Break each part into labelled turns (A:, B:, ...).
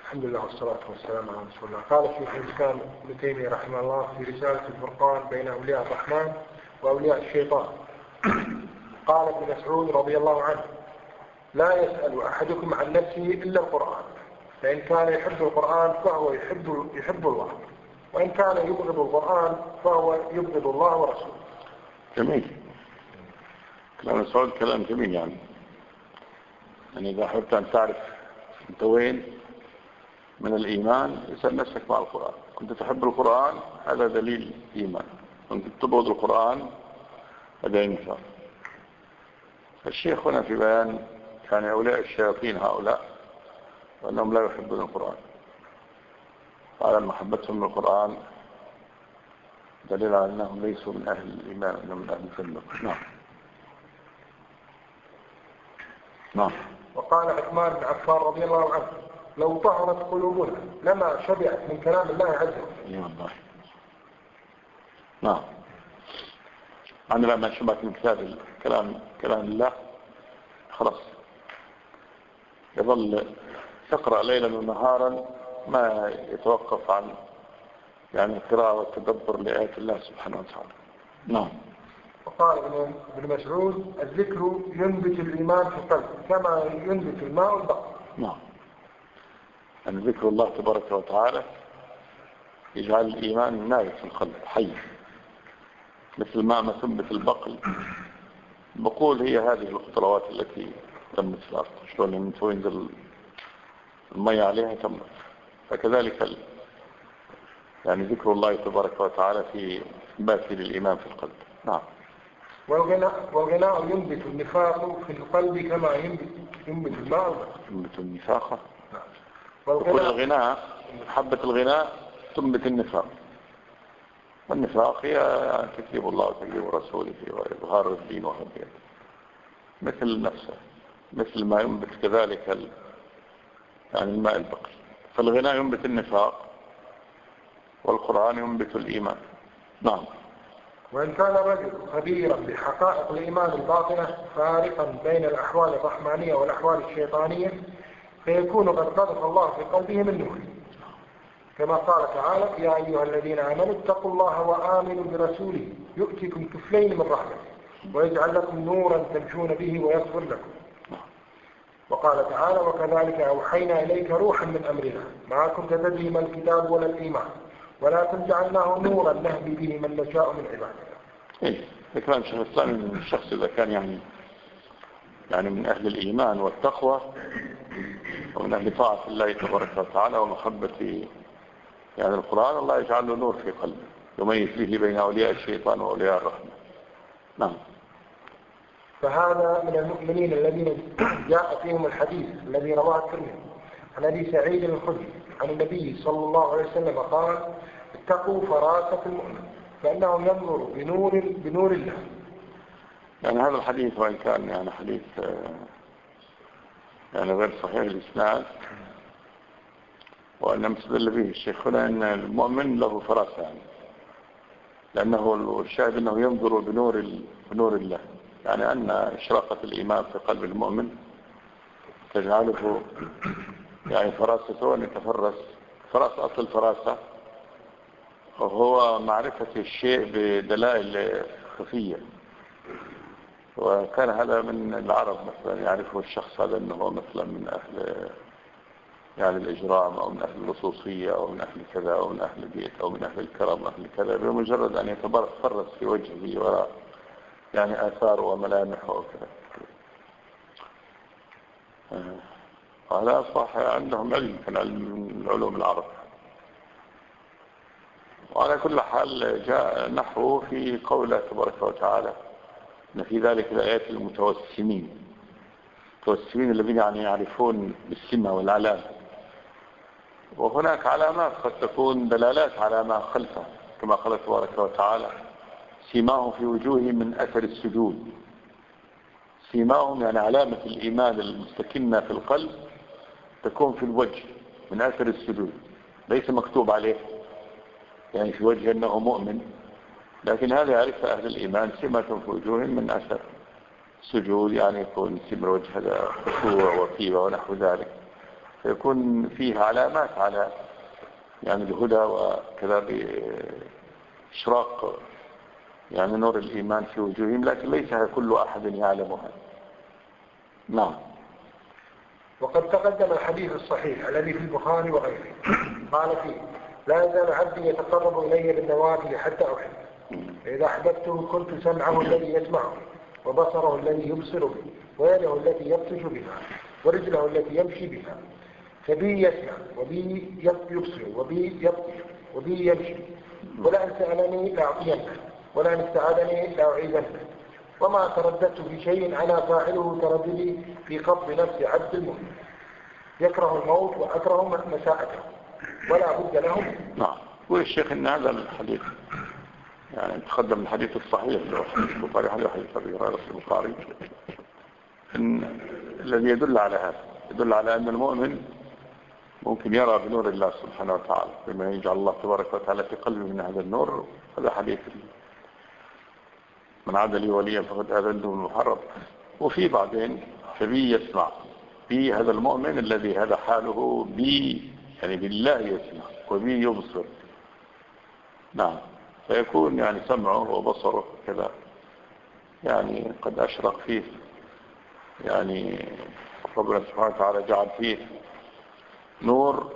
A: الحمد لله والصلاة والسلام على رسول الله. قال شيخ الإسلام ابن تيمية رحمه الله في رسالة الفرقان بين أولياء الرحمن وأولياء الشيطان، قال ابن مسعود رضي الله عنه: لا يسأل أحدكم عن نفسه إلا القرآن، فإن كان يحب القرآن فهو يحب الله، وإن كان يبغض القرآن فهو يبغض الله ورسوله.
B: جميل. كلام مسعود كلام جميل. يعني إذا حبت أن تعرف أنت وين من الإيمان اسأل نفسك مع القرآن. كنت تحب القرآن هذا دليل إيمان، كنت تبغض القرآن هذا إنكار. الشيخ هنا في بيان كان أولياء الشياطين هؤلاء وأنهم لا يحبون القرآن، وعلى محبتهم للقرآن دليل على أنهم ليسوا من أهل الإيمان، أنهم من أهل الجنة. نعم. نعم.
A: وقال عثمان بن عفان رضي الله عنه: لو طهرت قلوبنا لما شبعت من كلام الله عز وجل.
B: اي والله. نعم. عندنا ما شبعت من كلام الله خلاص يظل يقرأ ليلا ونهارا ما يتوقف عن القراءة والتدبر لآيات الله سبحانه وتعالى. نعم.
A: وقال ابن مسعود: الذكر ينبت الإيمان في القلب كما ينبت الماء البقر.
B: نعم. أن ذكر الله تبارك وتعالى يجعل الإيمان نابت في القلب حي، مثل ما تنبت البقل. البقول هي هذه الخضروات التي تنبت في الأرض، شلون من ينزل المية عليها تنبت، فكذلك ذكر الله تبارك وتعالى في بات للإيمان في القلب. نعم.
A: والغناء ينبت النفاق في القلب كما ينبت الماء.
B: ينبت النفاق. يقول الغناء، حبة الغناء تنبت النفاق، والنفاق هي تكذيب الله وتكذيب رسوله وإظهار الدين وهديه، مثل نفسه، مثل ما ينبت كذلك الماء البقي. فالغناء ينبت النفاق والقرآن ينبت الإيمان. نعم.
A: وإن كان الرجل خبيرا بحقائق الإيمان الباطنة فارقا بين الأحوال الرحمانية والأحوال الشيطانية فيكون قد قذف الله في قلبه من نور، كما قال تعالى: يا أيها الذين آمنوا اتقوا الله وآمنوا برسوله يؤتكم كفلين من رحمته ويجعل لكم نورا تمشون به ويغفر لكم. وقال تعالى: وكذلك أوحينا إليك روحا من أمرنا ما كنت تدري ما الكتاب ولا الإيمان ولكن جعلناه نورا نهدي به من نشاء من عبادنا.
B: كلام شيخ الإسلام من الشخص إذا كان يعني من أهل الإيمان والتقوى ومن أهل طاعة الله تبارك وتعالى ومحبة القرآن، الله يجعل له نور في قلبه يميز به بين أولياء الشيطان وأولياء الرحمة. نعم.
A: فهذا من المؤمنين الذين جاء فيهم الحديث الذي رواه الترمذي عن أبي سعيد الخدري عن النبي صلى الله عليه وسلم قال: اتقوا فراسة المؤمن فإنه ينظر بنور الله.
B: هذا الحديث وإن كان حديث غير صحيح الإسناد، وأن مستدل به الشيخ هنا أن المؤمن له فراسة، لأنه الشاهد أنه ينظر بنور الله، أن إشراقة الإيمان في قلب المؤمن تجعله فراسته أن يتفرس. أصل الفراسة وهو معرفة الشيء بدلائل خفية، وكان هذا من العرب مثلا يعرفه الشخص هذا أنه مثلا من أهل الإجرام أو من أهل اللصوصية أو من أهل كذا أو من أهل البيت أو من أهل الكرم أهل كذا، بمجرد أن يتفرس في وجهه وراء آثار وملامح وكذا. وهذا أصبح عندهم علم من علوم العرب. وعلى كل حال جاء نحوه في قوله تبارك وتعالى إن في ذلك الآيات المتوسمين الذين يعرفون بالسمة والعلامة. وهناك علامات قد تكون دلالات على ما خلفه، كما قال تبارك وتعالى: سيماهم في وجوههم من أثر السجود. سيماهم علامة الإيمان المستكنة في القلب تكون في الوجه من أثر السجود، ليس مكتوب عليه في وجه أنه مؤمن، لكن هذا يعرف أهل الإيمان سمة في وجوههم من أثر السجود، يكون سمر وجه هذا خشوع وطيبة ونحو ذلك، فيكون فيها علامات على يعني الهدى، وكذا بإشراق يعني نور الإيمان في وجوههم، لكن ليس كل أحد يعلمها. نعم.
A: وقد تقدم الحديث الصحيح الذي في البخاري وغيره قال فيه: لا يزال عبدي يتقرب إلي بالنوافل حتى أحب، فإذا أحببته كنت سمعه الذي يسمعه، وبصره الذي يبصر به، ويده التي يبطش بها، ورجله التي يمشي بها. فبي يسمع، وبي يبصر، وبي يبطش، وبي يمشي. ولئن سألني لأعطينه، ولئن استعاذني لأعيذنه. وما ترددت في شيء أنا فاعله ترددي في قبض نفس عبد المؤمن، يكره الموت وأكره مساءته ولا بد له.
B: نعم. والشيخ إن هذا الحديث يعني تقدم الحديث الصحيح لو حديث البخاري، حديث أبي هريرة في البخاري، إن الذي يدل على هذا، يدل على أن المؤمن ممكن يرى بنور الله سبحانه وتعالى بما يجعل الله تبارك وتعالى في قلبه من هذا النور. هذا حديث من عاد لي وليا فقد آذنته بالمحرم. وفي بعدين فبي يسمع، بي هذا المؤمن الذي هذا حاله بي يعني بالله يسمع، وبي يبصر. نعم. فيكون يعني سمعه وبصره كذا يعني قد أشرق فيه، يعني ربنا سبحانه وتعالى جعل فيه نور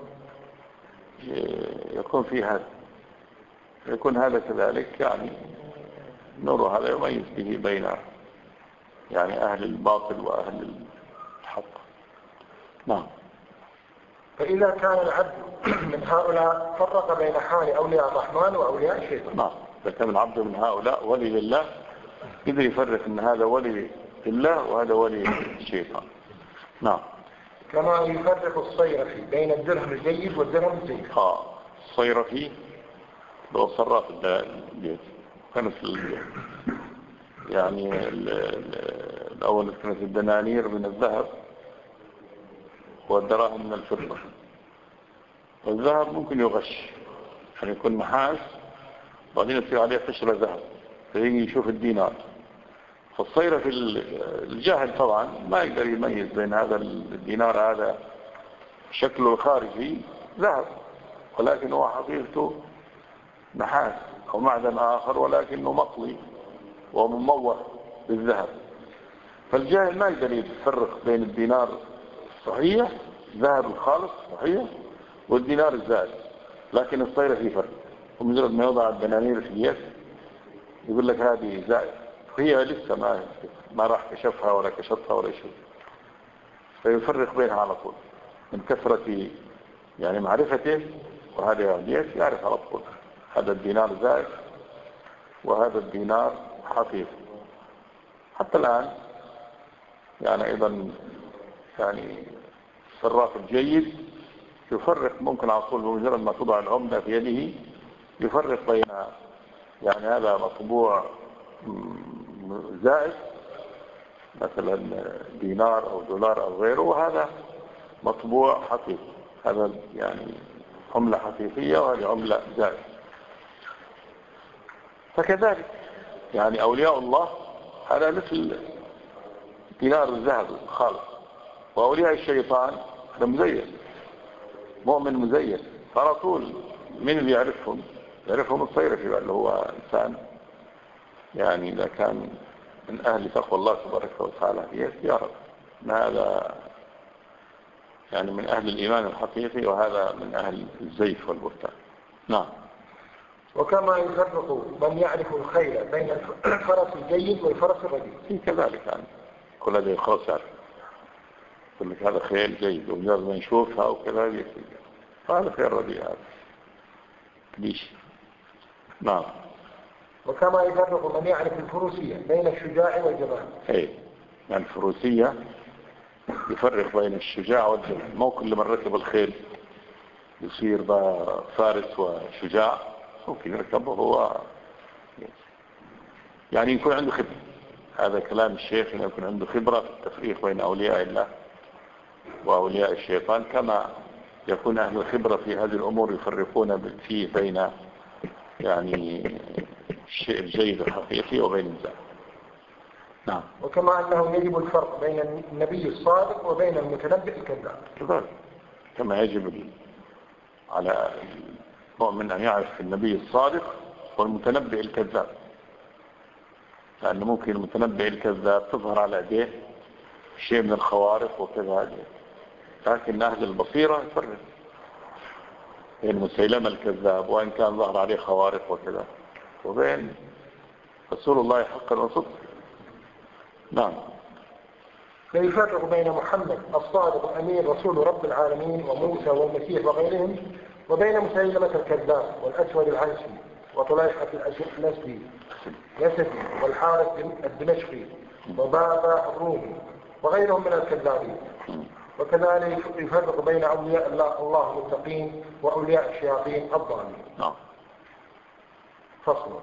B: يكون فيه هذا، يكون هذا كذلك، يعني نور هذا يميز به بين يعني أهل الباطل وأهل الحق. نعم.
A: فإذا كان العبد من هؤلاء فرق بين حال أولياء الرحمن وأولياء الشيطان.
B: نعم. إذا كان العبد من هؤلاء ولي لله قدر يفرق أن هذا ولي لله وهذا ولي الشيطان. نعم.
A: كما يفرق الصيرفي بين الدرهم الجيد والدرهم السيء.
B: الصيرفي لو صرف البيت كانت يعني الأول كانت الدنانير من الذهب والدراهم من الفضة. والذهب ممكن يغش، يعني يكون نحاس بعدين يصير عليه قشرة ذهب فيجي يشوف الدينار. فالصيرفي الجاهل طبعا ما يقدر يميز بين هذا الدينار هذا شكله الخارجي ذهب ولكن هو حقيقته نحاس أو معدن آخر ولكنه مطلي ومموه بالذهب. فالجاهل ما يقدر يفرق بين الدينار الصحيح ذهب الخالص صحيح والدينار الزائد، لكن الصيرفي يفرق. ومجرد ما يوضع الدنانير في اليد يقول لك هذه زائد، هي لسه ما راح كشفها ولا كشفها ولا شيء، فيفرق بينها على طول من كثرة يعني معرفته. وهذا يعرف على طول هذا الدينار زائد وهذا الدينار حقيقي. حتى الآن يعني أيضا يعني الصراف الجيد يفرق ممكن على طول بمجرد ما توضع العملة في يده يفرق بين يعني هذا مطبوع زائد مثلا دينار أو دولار أو غيره، وهذا مطبوع حقيقي، هذا يعني عملة حقيقية وهذه عملة زائد. فكذلك يعني أولياء الله هذا مثل دينار الذهب خالص، وأولياء الشيطان هذا مزين، مؤمن مزين. فعلى طول من اللي يعرفهم الصيرفي اللي هو إنسان يعني إذا كان من أهل تقوى الله تبارك وتعالى يعرف أن هذا يعني من أهل الإيمان الحقيقي وهذا من أهل الزيف والبهتان. نعم.
A: وكما يفرق من يعرف الخير بين الفرس الجيد والفرس الرديء.
B: في كذلك يعني كل هذا خلاص يعرف، يقول لك هذا خيل جيد ومجرد ما نشوفها وكذا يكفي، هذا خير رديء هذا ليش. نعم.
A: وكما يفرق من يعرف الفروسية بين الشجاع والجبان.
B: يعني الفروسية يفرق بين الشجاع والجبان، مو كل من ركب الخيل يصير بقى فارس وشجاع، ممكن يركبه هو يعني يكون عنده خبرة. هذا كلام الشيخ انه يكون عنده خبرة في التفريق بين أولياء الله وأولياء الشيطان، كما يكون أهل الخبرة في هذه الأمور يفرقون فيه بين يعني الشيء الجيد الحقيقي وبين الزائد. نعم.
A: وكما أنه يجب الفرق بين النبي الصادق وبين المتنبئ الكذاب.
B: كذلك كما يجب على المؤمن أن يعرف النبي الصادق والمتنبئ الكذاب، لأنه ممكن المتنبئ الكذاب تظهر على يديه شيء من الخوارق وكذا، لكن أهل البصيرة يفرق بين مسيلمة الكذاب وإن كان ظهر عليه خوارق وكذا، وبين رسول الله حقا وصدق. نعم.
A: فيفرق بين محمد الصادق الأمين رسول رب العالمين وموسى والمسيح وغيرهم، وبين مسيلمة الكذاب والأسود العنسي وطليحة الأسدي والحارث الدمشقي وبابا الرومي وغيرهم من الكذابين. وكذلك يفرق بين أولياء الله المتقين وأولياء الشياطين الضالين.
B: نعم.
A: فصل.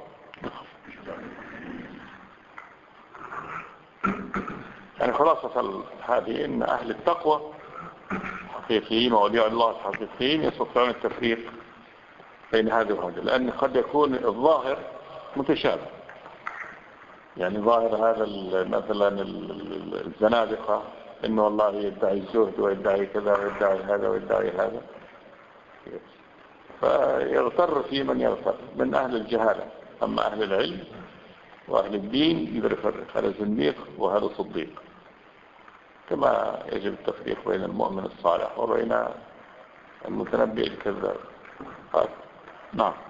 B: يعني خلاصة هذه إن أهل التقوى حقيقيين وأولياء الله الحقيقيين يستطيعون التفريق بين هذا وهذا، لأن قد يكون الظاهر متشابه. يعني ظاهر هذا مثلا الزنادقة إنه والله يدعي الزهد ويدعي كذا ويدعي هذا ويدعي هذا، فيغتر في من يغتر من أهل الجهالة. أما أهل العلم وأهل الدين يقدر يفرق هذا زنديق وهذا صديق، كما يجب التفريق بين المؤمن الصالح وبين المتنبئ الكذاب. نعم.